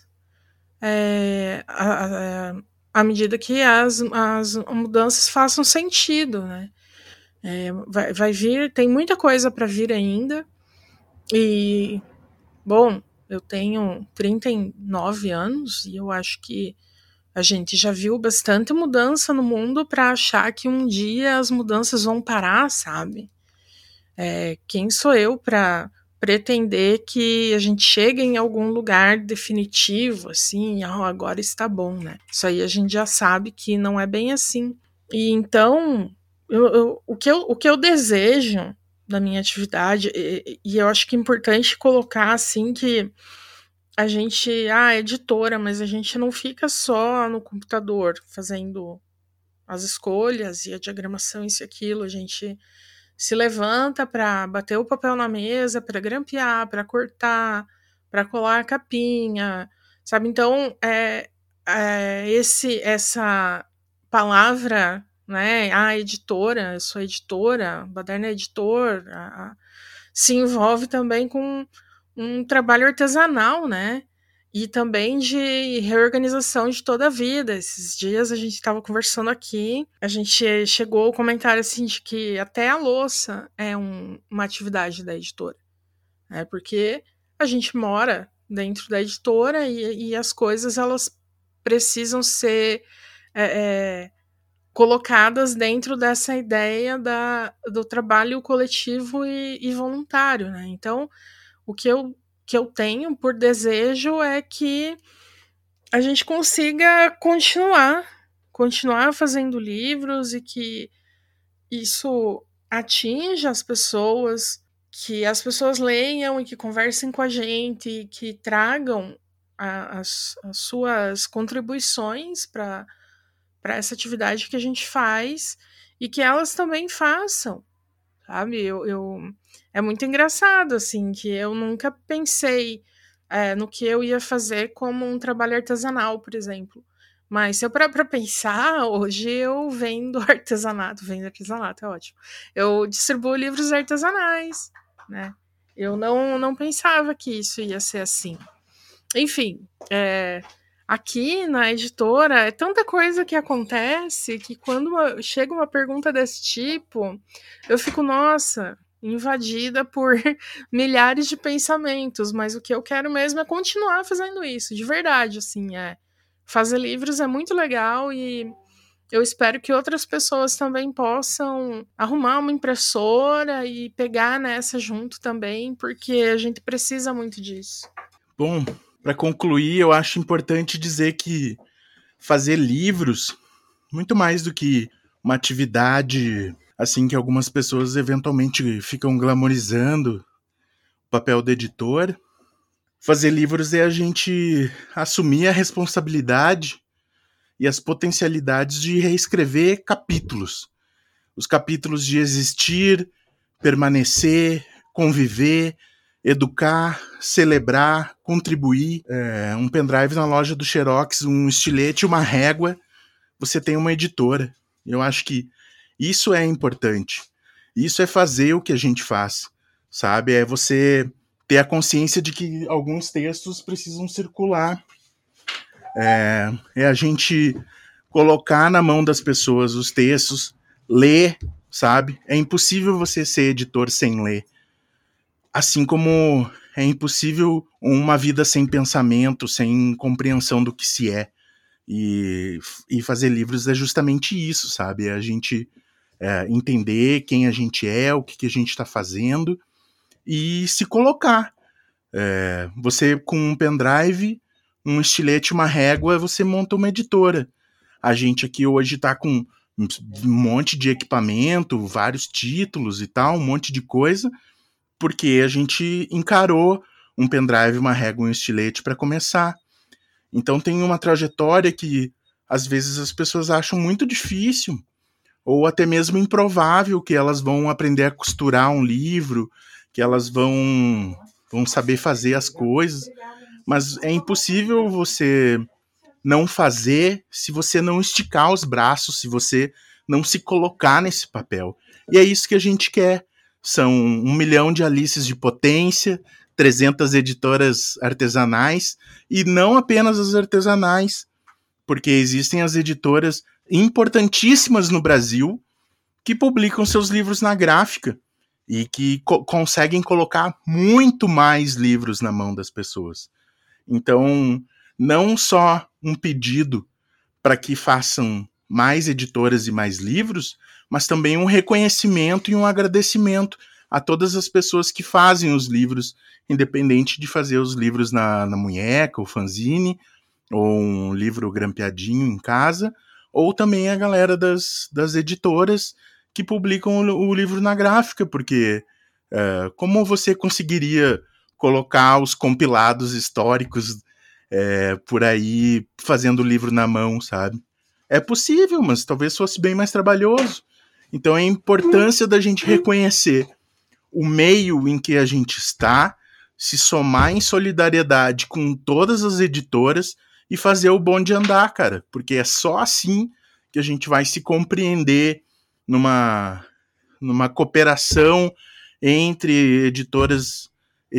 à medida que as mudanças façam sentido, né? Vai vir, tem muita coisa para vir ainda, e, bom, eu tenho 39 anos e eu acho que a gente já viu bastante mudança no mundo para achar que um dia as mudanças vão parar, sabe? Quem sou eu para pretender que a gente chegue em algum lugar definitivo, assim, agora está bom, né? Isso aí a gente já sabe que não é bem assim. E então, o que eu desejo da minha atividade, e eu acho que é importante colocar, assim, que a gente, é editora, mas a gente não fica só no computador fazendo as escolhas e a diagramação, isso e aquilo, a gente se levanta para bater o papel na mesa, para grampear, para cortar, para colar a capinha, sabe? Então, essa palavra, né, editora, eu sou editora, Baderna é editor, se envolve também com um trabalho artesanal, né? E também de reorganização de toda a vida. Esses dias a gente estava conversando aqui, a gente chegou ao comentário assim de que até a louça é uma atividade da editora. Porque a gente mora dentro da editora e as coisas elas precisam ser colocadas dentro dessa ideia do trabalho coletivo e voluntário, né? Então, o que eu tenho por desejo é que a gente consiga continuar fazendo livros e que isso atinja as pessoas, que as pessoas leiam e que conversem com a gente e que tragam as suas contribuições para essa atividade que a gente faz e que elas também façam, sabe? É muito engraçado, assim, que eu nunca pensei no que eu ia fazer como um trabalho artesanal, por exemplo. Mas se eu parar para pensar, hoje eu vendo artesanato, é ótimo. Eu distribuo livros artesanais, né? Eu não pensava que isso ia ser assim. Enfim, Aqui na editora é tanta coisa que acontece que quando chega uma pergunta desse tipo, eu fico, nossa, invadida por milhares de pensamentos, mas o que eu quero mesmo é continuar fazendo isso, de verdade, assim, fazer livros é muito legal e eu espero que outras pessoas também possam arrumar uma impressora e pegar nessa junto também, porque a gente precisa muito disso. Bom, para concluir, eu acho importante dizer que fazer livros, muito mais do que uma atividade assim que algumas pessoas eventualmente ficam glamorizando o papel do editor, fazer livros é a gente assumir a responsabilidade e as potencialidades de reescrever capítulos. Os capítulos de existir, permanecer, conviver, educar, celebrar, contribuir. Um pendrive na loja do Xerox, um estilete, uma régua, você tem uma editora. Eu acho que isso é importante. Isso é fazer o que a gente faz, sabe? É você ter a consciência de que alguns textos precisam circular. É a gente colocar na mão das pessoas os textos, ler, sabe? É impossível você ser editor sem ler. Assim como é impossível uma vida sem pensamento, sem compreensão do que se é. E fazer livros é justamente isso, sabe? É a gente entender quem a gente é, o que a gente está fazendo e se colocar. Você com um pendrive, um estilete, uma régua, você monta uma editora. A gente aqui hoje está com um monte de equipamento, vários títulos e tal, um monte de coisa, porque a gente encarou um pendrive, uma régua, um estilete para começar. Então tem uma trajetória que às vezes as pessoas acham muito difícil ou até mesmo improvável que elas vão aprender a costurar um livro, que elas vão saber fazer as coisas, mas é impossível você não fazer se você não esticar os braços, se você não se colocar nesse papel. E é isso que a gente quer. São 1 milhão de Alices de potência, 300 editoras artesanais, e não apenas as artesanais, porque existem as editoras importantíssimas no Brasil que publicam seus livros na gráfica e que conseguem colocar muito mais livros na mão das pessoas. Então, não só um pedido para que façam mais editoras e mais livros, mas também um reconhecimento e um agradecimento a todas as pessoas que fazem os livros, independente de fazer os livros na munheca, ou fanzine, ou um livro grampeadinho em casa, ou também a galera das editoras que publicam o livro na gráfica, porque como você conseguiria colocar os compilados históricos por aí fazendo o livro na mão, sabe? É possível, mas talvez fosse bem mais trabalhoso. Então a importância da gente reconhecer o meio em que a gente está, se somar em solidariedade com todas as editoras e fazer o bonde andar, cara. Porque é só assim que a gente vai se compreender numa cooperação entre editores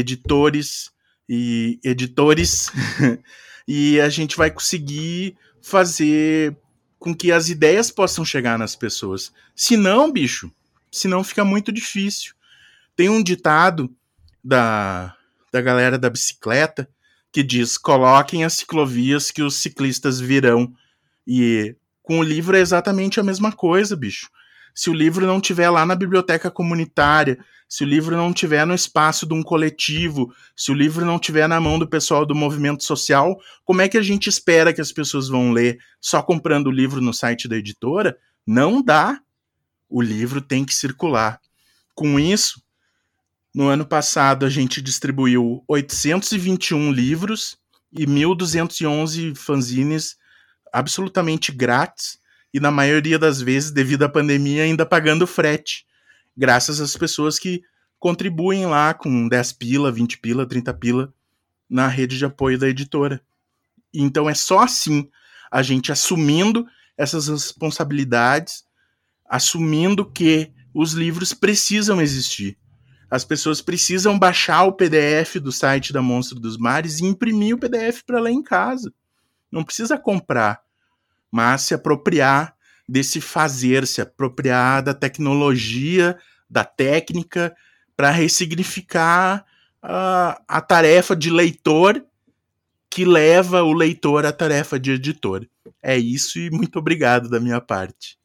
e editores e a gente vai conseguir fazer com que as ideias possam chegar nas pessoas. Senão, bicho, fica muito difícil. Tem um ditado da galera da bicicleta que diz: coloquem as ciclovias que os ciclistas virão. E com o livro é exatamente a mesma coisa, bicho. Se o livro não estiver lá na biblioteca comunitária, se o livro não estiver no espaço de um coletivo, se o livro não estiver na mão do pessoal do movimento social, como é que a gente espera que as pessoas vão ler só comprando o livro no site da editora? Não dá. O livro tem que circular. Com isso, no ano passado a gente distribuiu 821 livros e 1.211 fanzines absolutamente grátis, e na maioria das vezes, devido à pandemia, ainda pagando frete, graças às pessoas que contribuem lá com 10 pila, 20 pila, 30 pila na rede de apoio da editora. Então é só assim, a gente assumindo essas responsabilidades, assumindo que os livros precisam existir. As pessoas precisam baixar o PDF do site da Monstro dos Mares e imprimir o PDF para ler em casa. Não precisa comprar, mas se apropriar desse fazer, se apropriar da tecnologia, da técnica, para ressignificar a tarefa de leitor que leva o leitor à tarefa de editor. É isso e muito obrigado da minha parte.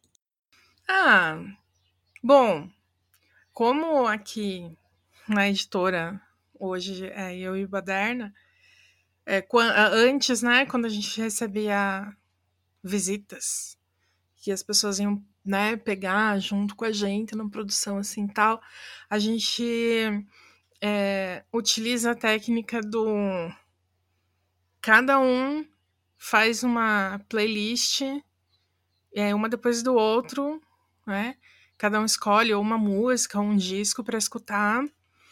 Bom, como aqui na editora hoje é eu e Baderna, antes, né, quando a gente recebia visitas, que as pessoas iam, né, pegar junto com a gente na produção assim tal, a gente utiliza a técnica do cada um faz uma playlist, uma depois do outro, né? Cada um escolhe ou uma música ou um disco para escutar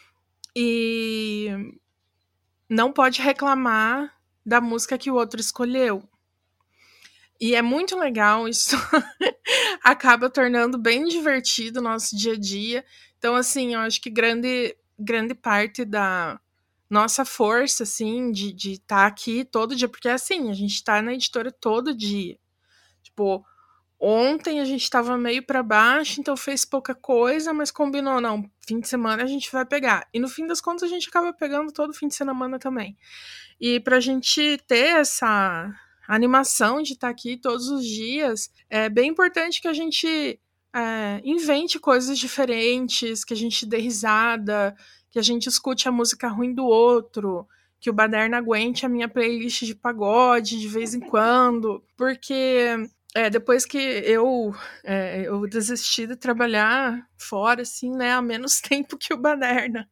e não pode reclamar da música que o outro escolheu. E é muito legal, isso acaba tornando bem divertido o nosso dia a dia. Então, assim, eu acho que grande parte da nossa força, assim, de estar aqui todo dia, porque, assim, a gente tá na editora todo dia. Tipo, ontem a gente tava meio pra baixo, então fez pouca coisa, mas combinou, não, fim de semana a gente vai pegar. E no fim das contas a gente acaba pegando todo fim de semana também. E pra gente ter essa animação de estar aqui todos os dias, é bem importante que a gente invente coisas diferentes, que a gente dê risada, que a gente escute a música ruim do outro, que o Baderna aguente a minha playlist de pagode de vez em quando, porque depois que eu desisti de trabalhar fora, assim, né, há menos tempo que o Baderna,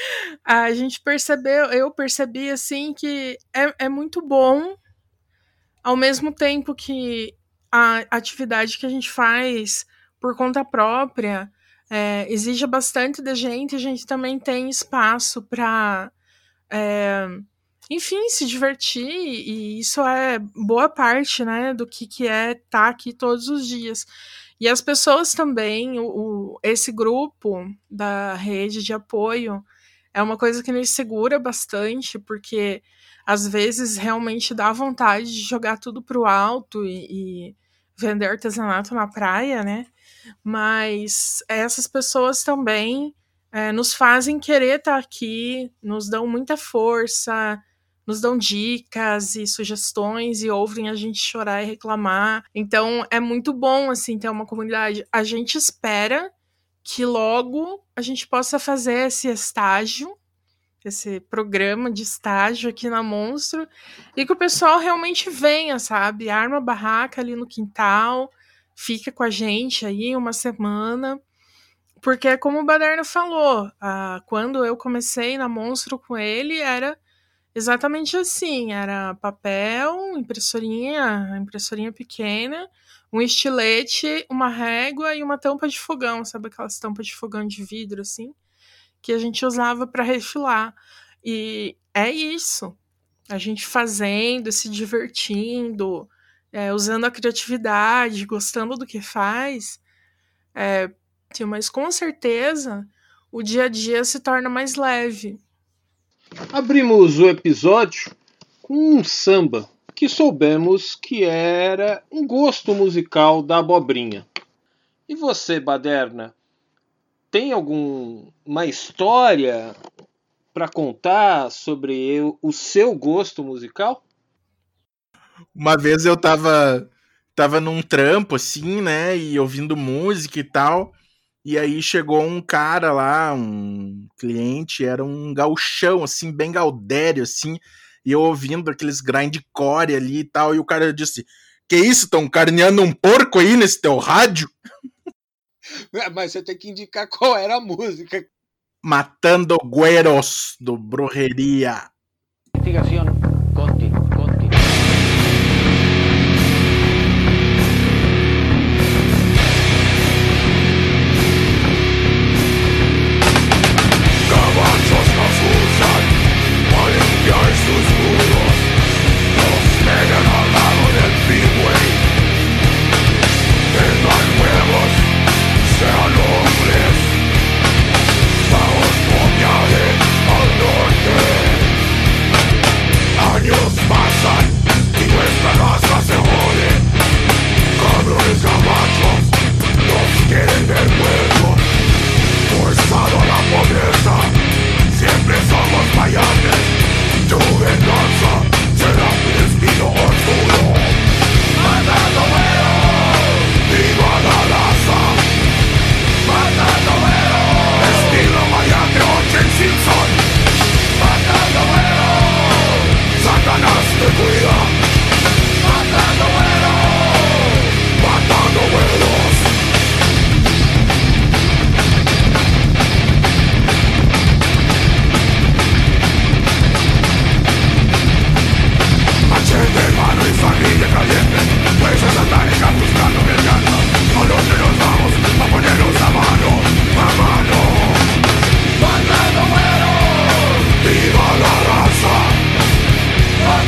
eu percebi, assim, que é muito bom, ao mesmo tempo que a atividade que a gente faz por conta própria exige bastante da gente, a gente também tem espaço para, enfim, se divertir, e isso é boa parte, né, do que é estar aqui todos os dias. E as pessoas também, esse grupo da rede de apoio é uma coisa que nos segura bastante, porque às vezes realmente dá vontade de jogar tudo pro alto e vender artesanato na praia, né? Mas essas pessoas também nos fazem querer estar aqui, nos dão muita força, nos dão dicas e sugestões e ouvem a gente chorar e reclamar. Então é muito bom, assim, ter uma comunidade. A gente espera que logo a gente possa fazer esse estágio, esse programa de estágio aqui na Monstro, e que o pessoal realmente venha, sabe? Arma a barraca ali no quintal, fica com a gente aí uma semana, porque como o Baderna falou, quando eu comecei na Monstro com ele, era exatamente assim, era papel, impressorinha pequena, um estilete, uma régua e uma tampa de fogão, sabe aquelas tampas de fogão de vidro, assim, que a gente usava para refilar. E é isso, a gente fazendo, se divertindo, usando a criatividade, gostando do que faz, mas com certeza o dia a dia se torna mais leve. Abrimos o episódio com um samba que soubemos que era um gosto musical da Abobrinha. E você, Baderna, tem alguma história para contar sobre o seu gosto musical? Uma vez eu tava num trampo, assim, né, e ouvindo música e tal, e aí chegou um cara lá, um cliente, era um gauchão, assim, bem gaudério, assim, e eu ouvindo aqueles grindcore ali e tal, e o cara disse, que isso, tão carneando um porco aí nesse teu rádio? Mas você tem que indicar qual era a música. Matando Güeros, do Brujeria. Investigación continua. Caballos nos usan para limpiar sus muros, los pegan al lado del freeway. Tengan huevos, sean hombres, vamos con viaje al norte.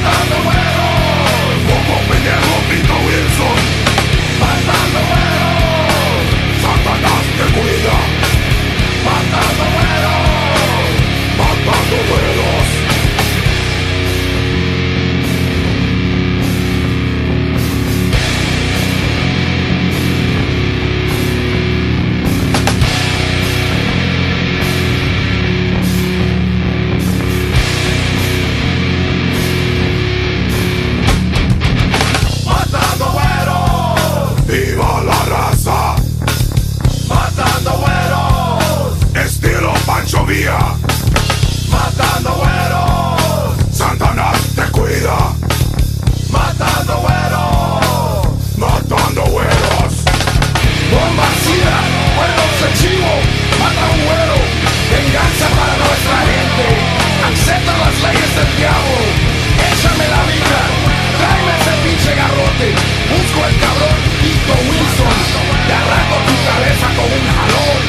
Matando güeros como pendejo Pito Wilson. Matando güeros, Satanás te cuida. Matando güeros, matando güeros. ¡Viva la raza! Matando güeros, estilo Pancho Villa. Matando güeros, Satanás te cuida. Matando güeros, matando güeros. Bombacía, buenos de chivo, mata un güero. Venganza para nuestra gente, acepta las leyes del diablo. Échame la vida, tráeme ese pinche garrote. Busco el cabrón Pito Wilson, te arranco tu cabeza con un jalón.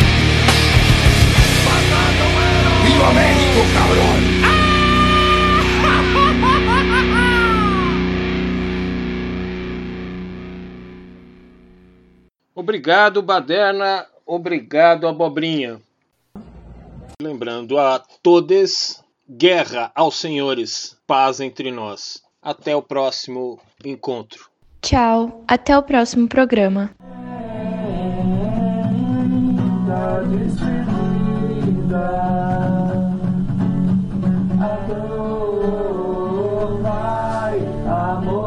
¡Viva México, cabrón! Obrigado, Baderna. Obrigado, Abobrinha. Lembrando a todos, guerra aos senhores, paz entre nós. Até o próximo encontro. Tchau, até o próximo programa. Amor.